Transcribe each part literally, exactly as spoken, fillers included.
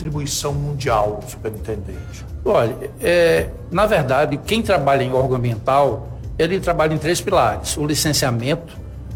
contribuição mundial, superintendente? Olha, é, na verdade, quem trabalha em órgão ambiental, ele trabalha em três pilares: o licenciamento,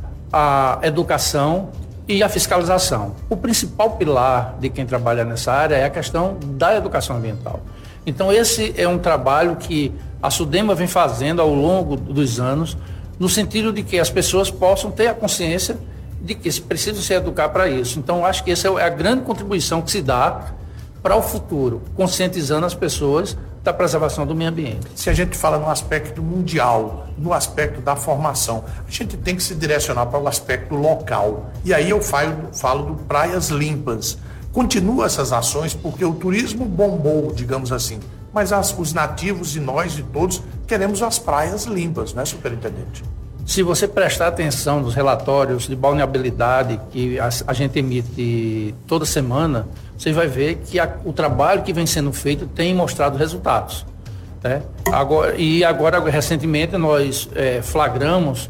a educação e a fiscalização. O principal pilar de quem trabalha nessa área é a questão da educação ambiental. Então, esse é um trabalho que a SUDEMA vem fazendo ao longo dos anos, no sentido de que as pessoas possam ter a consciência de que precisam se educar para isso. Então, acho que essa é a grande contribuição que se dá para o futuro, conscientizando as pessoas da preservação do meio ambiente. Se a gente fala no aspecto mundial, no aspecto da formação, a gente tem que se direcionar para o aspecto local. E aí eu falo, falo do Praias Limpas. Continua essas ações porque o turismo bombou, digamos assim, mas as, os nativos e nós e todos queremos as praias limpas, né, superintendente? Se você prestar atenção nos relatórios de balneabilidade que a, a gente emite toda semana, você vai ver que a, o trabalho que vem sendo feito tem mostrado resultados, né? Agora, e agora, recentemente, nós é, flagramos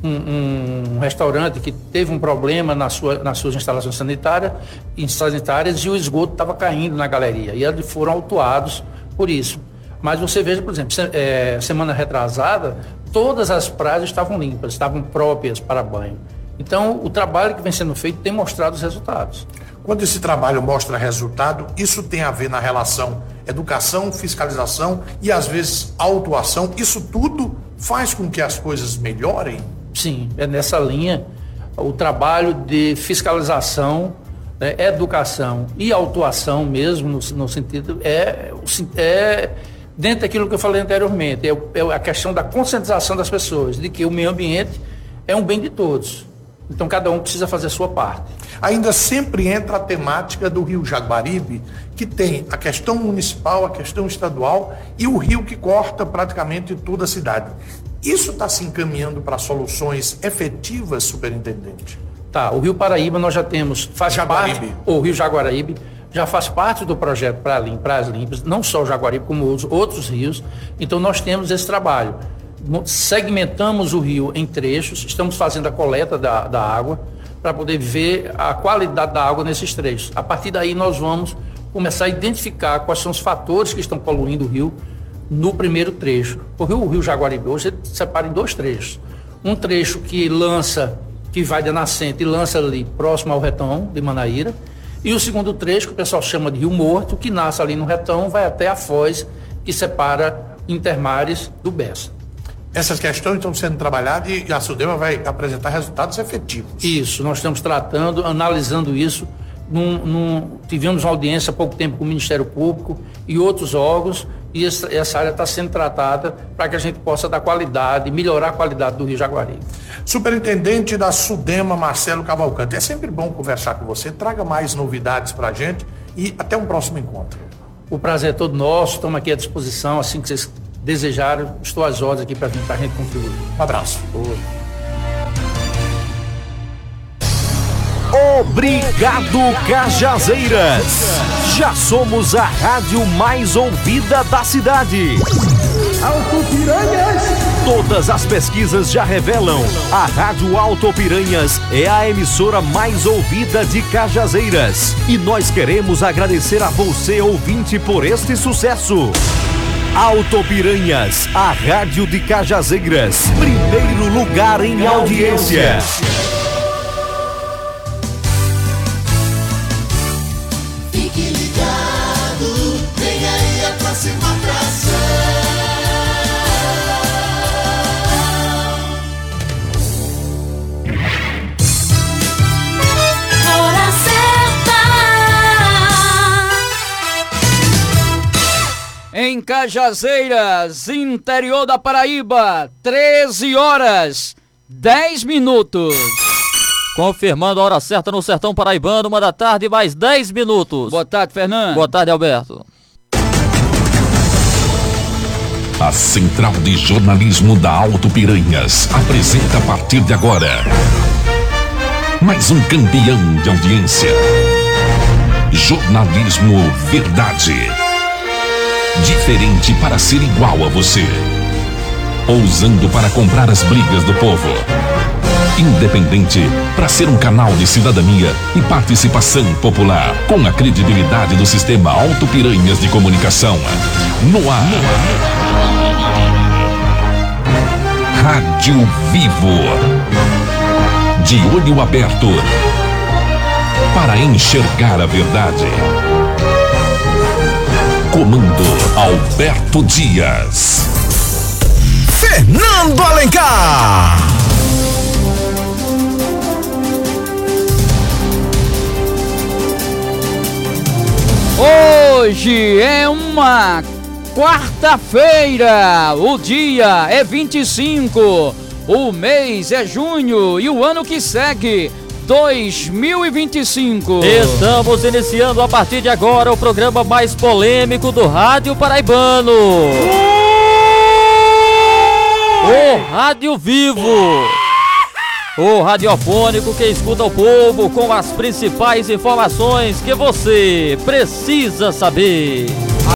um, um restaurante que teve um problema na sua, nas suas instalações sanitárias, sanitárias e o esgoto estava caindo na galeria. E eles foram autuados por isso. Mas você veja, por exemplo, se, é, semana retrasada, todas as praias estavam limpas, estavam próprias para banho. Então, o trabalho que vem sendo feito tem mostrado os resultados. Quando esse trabalho mostra resultado, isso tem a ver na relação educação, fiscalização e, às vezes, autuação. Isso tudo faz com que as coisas melhorem? Sim, é nessa linha. O trabalho de fiscalização, né, educação e autuação mesmo, no, no sentido, é... é dentro daquilo que eu falei anteriormente, é, é a questão da conscientização das pessoas, de que o meio ambiente é um bem de todos. Então, cada um precisa fazer a sua parte. Ainda sempre entra a temática do Rio Jaguaribe, que tem a questão municipal, a questão estadual e o rio que corta praticamente toda a cidade. Isso está se encaminhando para soluções efetivas, superintendente? Tá, o Rio Paraíba nós já temos, faz Jaguaribe. parte, o Rio Jaguaribe já faz parte do projeto Praias Limpas, não só o Jaguaribe, como os outros rios. Então, nós temos esse trabalho. Segmentamos o rio em trechos, estamos fazendo a coleta da, da água para poder ver a qualidade da água nesses trechos. A partir daí, nós vamos começar a identificar quais são os fatores que estão poluindo o rio no primeiro trecho. Porque o Rio Jaguaribe hoje ele separa em dois trechos. Um trecho que lança, que vai da nascente e lança ali próximo ao retão de Manaíra, e o segundo trecho, que o pessoal chama de Rio Morto, que nasce ali no retão, vai até a foz que separa Intermares do Bessa. Essas questões estão sendo trabalhadas e a SUDEMA vai apresentar resultados efetivos. Isso, nós estamos tratando, analisando isso. Num, num, tivemos uma audiência há pouco tempo com o Ministério Público e outros órgãos, e essa, essa área está sendo tratada para que a gente possa dar qualidade, melhorar a qualidade do Rio Jaguaribe. Superintendente da SUDEMA, Marcelo Cavalcante, é sempre bom conversar com você, traga mais novidades para a gente e até um próximo encontro. O prazer é todo nosso, estamos aqui à disposição, assim que vocês desejarem, estou às ordens aqui para a gente contribuir. Um abraço. Oi. Obrigado, Cajazeiras! Já somos a rádio mais ouvida da cidade. Alto Piranhas! Todas as pesquisas já revelam: a Rádio Alto Piranhas é a emissora mais ouvida de Cajazeiras. E nós queremos agradecer a você, ouvinte, por este sucesso. Alto Piranhas, a rádio de Cajazeiras, primeiro lugar em audiência. Fique ligado, vem aí a próxima atração. Hora certa. Em Cajazeiras, interior da Paraíba, treze horas, dez minutos. Confirmando a hora certa no sertão paraibano, uma da tarde, mais dez minutos. Boa tarde, Fernando. Boa tarde, Alberto. A Central de Jornalismo da Alto Piranhas apresenta a partir de agora mais um campeão de audiência. Jornalismo Verdade. Diferente para ser igual a você. Ousando para comprar as brigas do povo. independente, para ser um canal de cidadania e participação popular, com a credibilidade do sistema Alto Piranhas de Comunicação. No ar. Rádio Vivo. De olho aberto para enxergar a verdade. Comando Alberto Dias. Fernando Alencar. Hoje é uma quarta-feira, o dia é vinte e cinco, o mês é junho e o ano que segue, dois mil e vinte e cinco. Estamos iniciando a partir de agora o programa mais polêmico do rádio paraibano. O Rádio Vivo. O radiofônico que escuta o povo com as principais informações que você precisa saber.